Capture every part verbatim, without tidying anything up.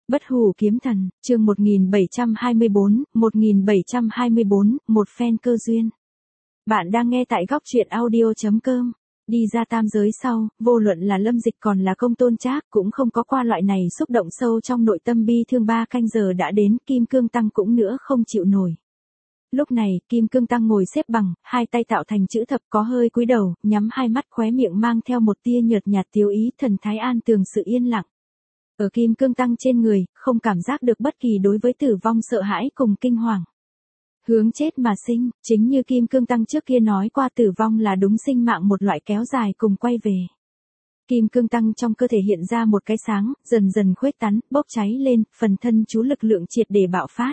Bất hủ kiếm thần, chương một nghìn bảy trăm hai mươi bốn, một nghìn bảy trăm hai mươi bốn, một phen cơ duyên. Bạn đang nghe tại góc truyện audio chấm com. Đi ra tam giới sau, vô luận là Lâm Dịch còn là Công Tôn Trác cũng không có qua loại này xúc động sâu trong nội tâm bi thương. Ba canh giờ đã đến, Kim Cương Tăng cũng nữa không chịu nổi. Lúc này, Kim Cương Tăng ngồi xếp bằng, hai tay tạo thành chữ thập, có hơi cúi đầu, nhắm hai mắt, khóe miệng mang theo một tia nhợt nhạt tiêu ý, thần thái an tường sự yên lặng. Ở Kim Cương Tăng trên người, không cảm giác được bất kỳ đối với tử vong sợ hãi cùng kinh hoàng. Hướng chết mà sinh, chính như Kim Cương Tăng trước kia nói qua, tử vong là đúng sinh mạng một loại kéo dài cùng quay về. Kim Cương Tăng trong cơ thể hiện ra một cái sáng, dần dần khuếch tán, bốc cháy lên, phần thân chú lực lượng triệt để bạo phát.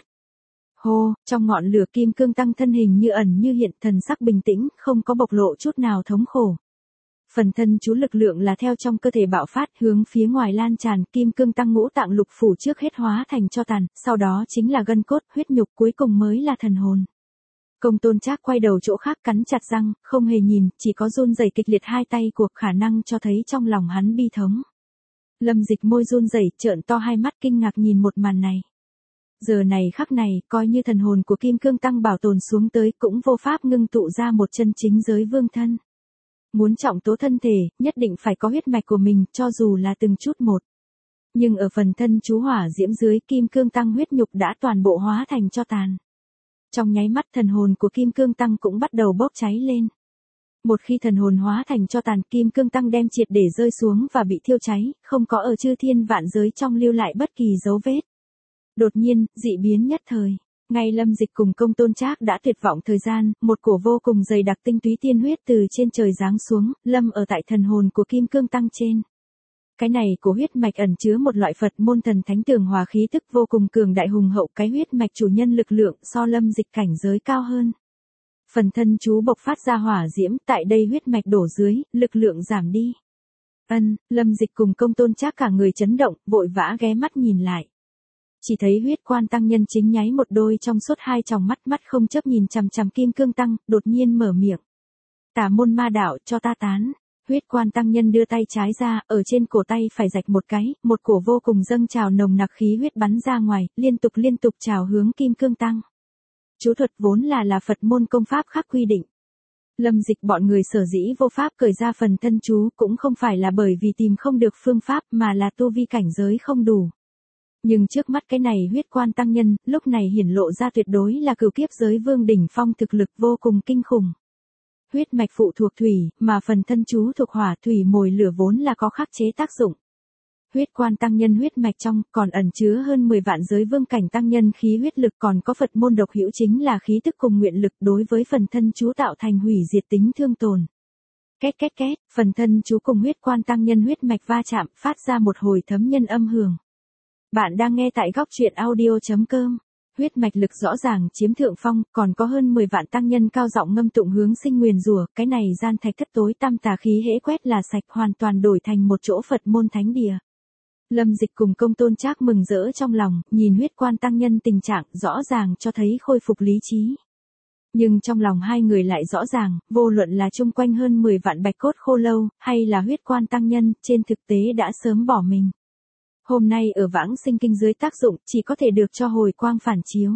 Hô, trong ngọn lửa Kim Cương Tăng thân hình như ẩn như hiện, thần sắc bình tĩnh, không có bộc lộ chút nào thống khổ. Phần thân chú lực lượng là theo trong cơ thể bạo phát, hướng phía ngoài lan tràn. Kim Cương Tăng ngũ tạng lục phủ trước hết hóa thành tro tàn, sau đó chính là gân cốt, huyết nhục, cuối cùng mới là thần hồn. Công Tôn Trác quay đầu chỗ khác, cắn chặt răng, không hề nhìn, chỉ có run rẩy kịch liệt hai tay cuộc, khả năng cho thấy trong lòng hắn bi thống. Lâm Dịch môi run rẩy, trợn to hai mắt kinh ngạc nhìn một màn này. Giờ này khắc này, coi như thần hồn của Kim Cương Tăng bảo tồn xuống tới, cũng vô pháp ngưng tụ ra một chân chính giới vương thân. Muốn trọng tố thân thể, nhất định phải có huyết mạch của mình, cho dù là từng chút một. Nhưng ở phần thân chú hỏa diễm dưới, Kim Cương Tăng huyết nhục đã toàn bộ hóa thành tro tàn. Trong nháy mắt, thần hồn của Kim Cương Tăng cũng bắt đầu bốc cháy lên. Một khi thần hồn hóa thành tro tàn, Kim Cương Tăng đem triệt để rơi xuống và bị thiêu cháy, không có ở chư thiên vạn giới trong lưu lại bất kỳ dấu vết. Đột nhiên, dị biến nhất thời. Ngay Lâm Dịch cùng Công Tôn Trác đã tuyệt vọng thời gian, một cổ vô cùng dày đặc tinh túy tiên huyết từ trên trời giáng xuống, lâm ở tại thần hồn của Kim Cương Tăng trên. Cái này của huyết mạch ẩn chứa một loại Phật môn thần thánh tường hòa khí tức vô cùng cường đại hùng hậu, cái huyết mạch chủ nhân lực lượng so Lâm Dịch cảnh giới cao hơn. Phần thân chú bộc phát ra hỏa diễm, tại đây huyết mạch đổ dưới, lực lượng giảm đi. Ân, Lâm Dịch cùng Công Tôn Trác cả người chấn động, vội vã ghé mắt nhìn lại. Chỉ thấy huyết quan tăng nhân chính nháy một đôi trong suốt hai tròng mắt, mắt không chớp nhìn chằm chằm Kim Cương Tăng, đột nhiên mở miệng. Tà môn ma đạo, cho ta tán. Huyết quan tăng nhân đưa tay trái ra, ở trên cổ tay phải rạch một cái, một cổ vô cùng dâng trào nồng nặc khí huyết bắn ra ngoài, liên tục liên tục trào hướng Kim Cương Tăng. Chú thuật vốn là là Phật môn công pháp khác quy định. Lâm Dịch bọn người sở dĩ vô pháp cởi ra phần thân chú, cũng không phải là bởi vì tìm không được phương pháp, mà là tu vi cảnh giới không đủ. Nhưng trước mắt cái này huyết quan tăng nhân, lúc này hiển lộ ra tuyệt đối là cửu kiếp giới vương đỉnh phong, thực lực vô cùng kinh khủng. Huyết mạch phụ thuộc thủy, mà phần thân chú thuộc hỏa, thủy mồi lửa vốn là có khắc chế tác dụng. Huyết quan tăng nhân huyết mạch trong, còn ẩn chứa hơn mười vạn giới vương cảnh tăng nhân khí huyết lực, còn có Phật môn độc hữu chính là khí tức cùng nguyện lực, đối với phần thân chú tạo thành hủy diệt tính thương tổn. Két két két, phần thân chú cùng huyết quan tăng nhân huyết mạch va chạm, phát ra một hồi thấm nhân âm hưởng. Bạn đang nghe tại góc truyện audio chấm com. Huyết mạch lực rõ ràng chiếm thượng phong, còn có hơn mười vạn tăng nhân cao giọng ngâm tụng hướng sinh nguyền rủa, cái này gian thạch thất tối tăm tà khí hễ quét là sạch, hoàn toàn đổi thành một chỗ Phật môn thánh địa. Lâm Dịch cùng Công Tôn Trác mừng rỡ trong lòng, nhìn huyết quan tăng nhân tình trạng, rõ ràng cho thấy khôi phục lý trí. Nhưng trong lòng hai người lại rõ ràng, vô luận là chung quanh hơn mười vạn bạch cốt khô lâu, hay là huyết quan tăng nhân, trên thực tế đã sớm bỏ mình. Hôm nay ở vãng sinh kinh dưới tác dụng, chỉ có thể được cho hồi quang phản chiếu.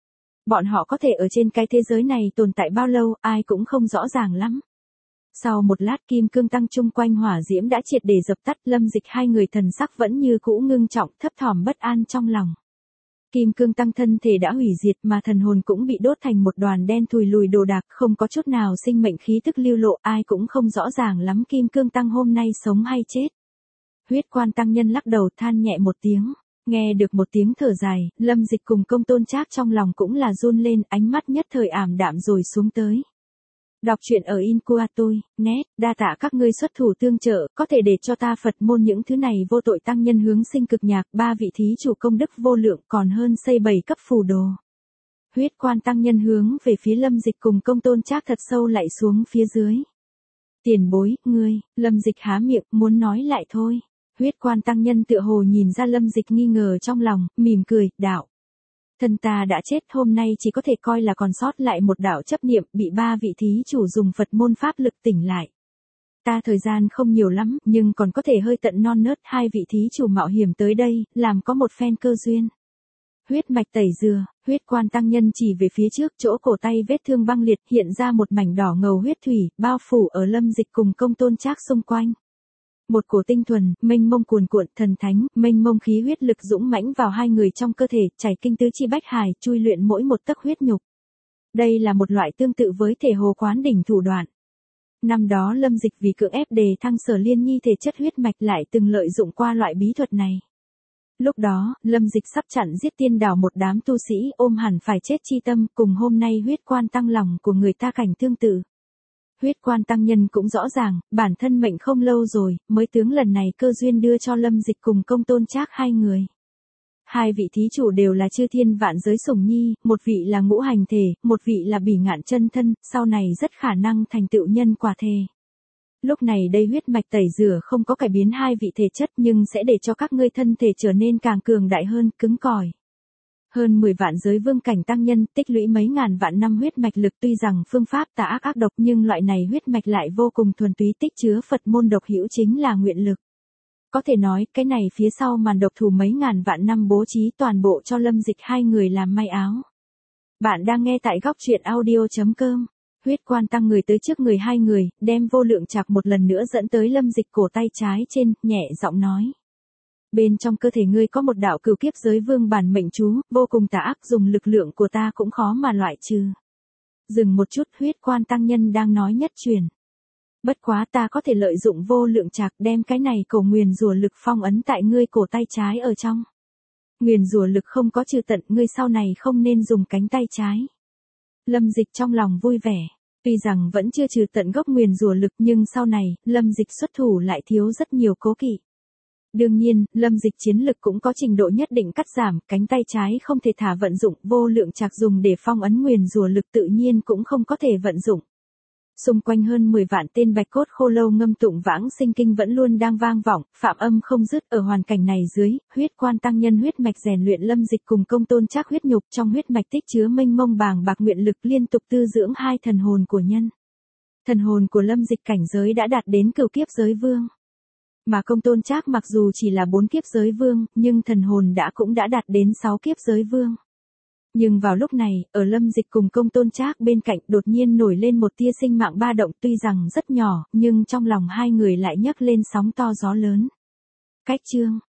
Bọn họ có thể ở trên cái thế giới này tồn tại bao lâu, ai cũng không rõ ràng lắm. Sau một lát, Kim Cương Tăng chung quanh hỏa diễm đã triệt để dập tắt, Lâm Dịch hai người thần sắc vẫn như cũ ngưng trọng, thấp thỏm bất an trong lòng. Kim Cương Tăng thân thể đã hủy diệt, mà thần hồn cũng bị đốt thành một đoàn đen thùi lùi đồ đạc, không có chút nào sinh mệnh khí tức lưu lộ, ai cũng không rõ ràng lắm Kim Cương Tăng hôm nay sống hay chết. Huyết quan tăng nhân lắc đầu than nhẹ một tiếng, nghe được một tiếng thở dài, Lâm Dịch cùng Công Tôn Trác trong lòng cũng là run lên, ánh mắt nhất thời ảm đạm rồi xuống tới. Đọc truyện ở Incuatui, net, đa tạ các ngươi xuất thủ tương trợ, có thể để cho ta Phật môn những thứ này vô tội tăng nhân hướng sinh cực nhạc, ba vị thí chủ công đức vô lượng, còn hơn xây bảy cấp phù đồ. Huyết quan tăng nhân hướng về phía Lâm Dịch cùng Công Tôn Trác thật sâu lạy xuống phía dưới. Tiền bối, ngươi, Lâm Dịch há miệng, muốn nói lại thôi. Huyết quan tăng nhân tựa hồ nhìn ra Lâm Dịch nghi ngờ trong lòng, mỉm cười, đạo. Thân ta đã chết, hôm nay chỉ có thể coi là còn sót lại một đạo chấp niệm, bị ba vị thí chủ dùng Phật môn pháp lực tỉnh lại. Ta thời gian không nhiều lắm, nhưng còn có thể hơi tận non nớt hai vị thí chủ mạo hiểm tới đây, làm có một phen cơ duyên. Huyết mạch tẩy dừa, huyết quan tăng nhân chỉ về phía trước chỗ cổ tay vết thương băng liệt hiện ra một mảnh đỏ ngầu huyết thủy, bao phủ ở Lâm Dịch cùng Công Tôn Trác xung quanh. Một cổ tinh thuần, mênh mông cuồn cuộn, thần thánh, mênh mông khí huyết lực dũng mãnh vào hai người trong cơ thể, chảy kinh tứ chi bách hải, chui luyện mỗi một tấc huyết nhục. Đây là một loại tương tự với thể hồ quán đỉnh thủ đoạn. Năm đó Lâm Dịch vì cưỡng ép đề thăng Sở Liên Nhi thể chất huyết mạch lại từng lợi dụng qua loại bí thuật này. Lúc đó, Lâm Dịch sắp chặn giết tiên đảo một đám tu sĩ ôm hẳn phải chết chi tâm, cùng hôm nay huyết quan tăng lòng của người ta cảnh tương tự. Huyết quan tăng nhân cũng rõ ràng, bản thân mệnh không lâu rồi, mới tướng lần này cơ duyên đưa cho Lâm Dịch cùng Công Tôn Trác hai người. Hai vị thí chủ đều là chư thiên vạn giới sủng nhi, một vị là ngũ hành thể, một vị là bỉ ngạn chân thân, sau này rất khả năng thành tựu nhân quả thể. Lúc này đây huyết mạch tẩy rửa không có cải biến hai vị thể chất nhưng sẽ để cho các ngươi thân thể trở nên càng cường đại hơn, cứng cỏi. Hơn mười vạn giới vương cảnh tăng nhân tích lũy mấy ngàn vạn năm huyết mạch lực, tuy rằng phương pháp tà ác ác độc nhưng loại này huyết mạch lại vô cùng thuần túy, tích chứa Phật môn độc hữu chính là nguyện lực. Có thể nói, cái này phía sau màn độc thủ mấy ngàn vạn năm bố trí toàn bộ cho Lâm Dịch hai người làm may áo. Bạn đang nghe tại góc truyện audio chấm com. Huyết quan tăng người tới trước người hai người, đem vô lượng chạc một lần nữa dẫn tới Lâm Dịch cổ tay trái trên, nhẹ giọng nói. Bên trong cơ thể ngươi có một đạo cửu kiếp giới vương bản mệnh chú, vô cùng tà ác, dùng lực lượng của ta cũng khó mà loại trừ. Dừng một chút, huyết quan tăng nhân đang nói nhất truyền. Bất quá ta có thể lợi dụng vô lượng chạc đem cái này cổ nguyền rủa lực phong ấn tại ngươi cổ tay trái ở trong. Nguyền rủa lực không có trừ tận, ngươi sau này không nên dùng cánh tay trái. Lâm Dịch trong lòng vui vẻ, tuy rằng vẫn chưa trừ tận gốc nguyền rủa lực nhưng sau này, Lâm Dịch xuất thủ lại thiếu rất nhiều cố kỵ. Đương nhiên, Lâm Dịch chiến lực cũng có trình độ nhất định cắt giảm, cánh tay trái không thể thả vận dụng, vô lượng chạc dùng để phong ấn nguyền rủa lực tự nhiên cũng không có thể vận dụng. Xung quanh hơn mười vạn tên bạch cốt khô lâu ngâm tụng vãng sinh kinh vẫn luôn đang vang vọng, phạm âm không dứt. Ở hoàn cảnh này dưới, huyết quan tăng nhân huyết mạch rèn luyện Lâm Dịch cùng Công Tôn Trác huyết nhục, trong huyết mạch tích chứa mênh mông bàng bạc nguyện lực liên tục tư dưỡng hai thần hồn của nhân. Thần hồn của Lâm Dịch cảnh giới đã đạt đến cửu kiếp giới vương. Mà Công Tôn Trác mặc dù chỉ là bốn kiếp giới vương, nhưng thần hồn đã cũng đã đạt đến sáu kiếp giới vương. Nhưng vào lúc này, ở Lâm Dịch cùng Công Tôn Trác bên cạnh đột nhiên nổi lên một tia sinh mạng ba động, tuy rằng rất nhỏ, nhưng trong lòng hai người lại nhấc lên sóng to gió lớn. Cách chương